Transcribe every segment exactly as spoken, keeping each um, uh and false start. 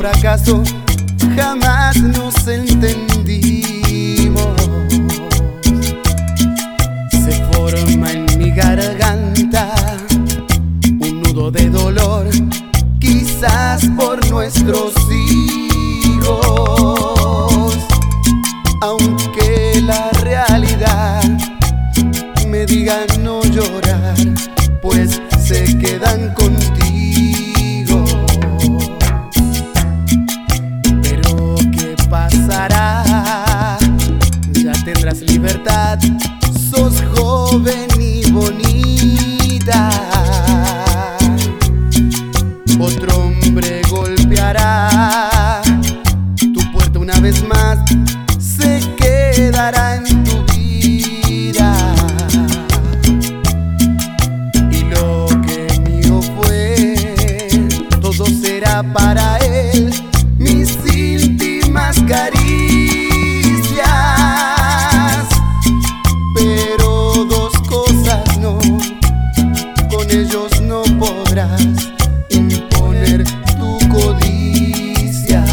fracaso jamás nos entendimos. Se forma en mi garganta un nudo de dolor, quizás por nuestros hijos. Aunque la realidad me diga no llorar, pues se quedan contigo. Pero ¿qué pasará? Ya tendrás libertad, sos joven y bonita. Otro hombre golpeará tu puerta una vez más, se quedará en tu vida. Y lo que mío fue, todo será para él, mis íntimas caricias. Pero dos cosas no, con ellos no podrás imponer tu codicia.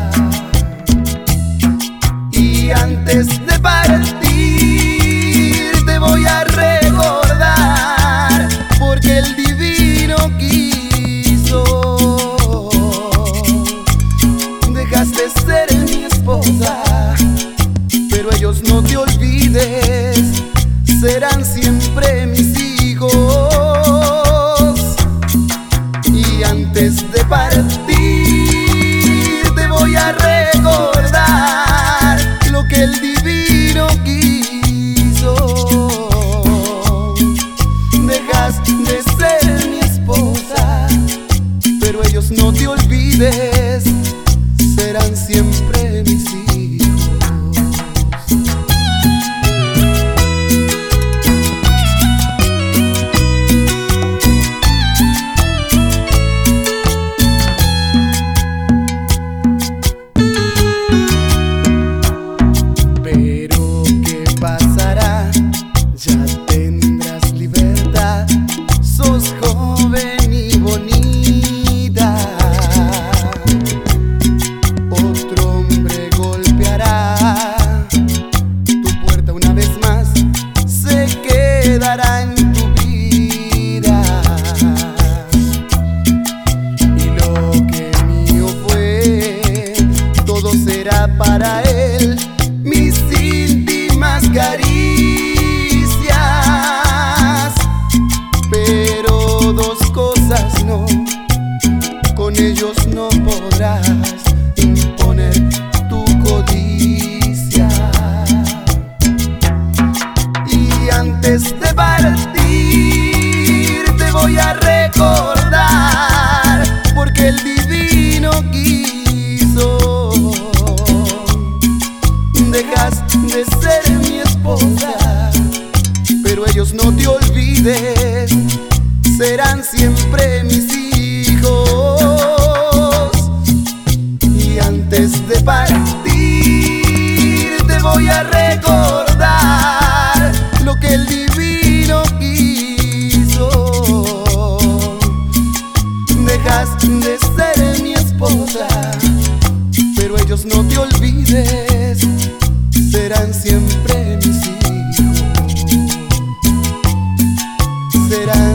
Y antes de partir te voy a recordar, porque el divino quiso. Dejaste ser mi esposa, pero ellos no te olvides, serán siempre mis hijos. Y antes de partir te voy a recordar lo que el divino quiso. Dejas de ser mi esposa, pero ellos no te olvides, serán siempre mis hijos. Pero ¿qué pasará? Ya tendrás libertad, sos joven y bonita. Otro hombre golpeará tu puerta una vez más, se quedará en tu vida. Y lo que mío fue, todo será para él, mis íntimas caricias. Pero dos cosas no, con ellos no podrás imponer tu codicia. Y antes de partir te voy a recordar, porque el divino quiso. Dejas de ser mi esposa, pero ellos no te olvides, serán siempre mis hijos. Y antes de partir te voy a recordar lo que el divino quiso. Dejas de ser mi esposa, pero ellos no te olvides, serán siempre mis hijos. Serán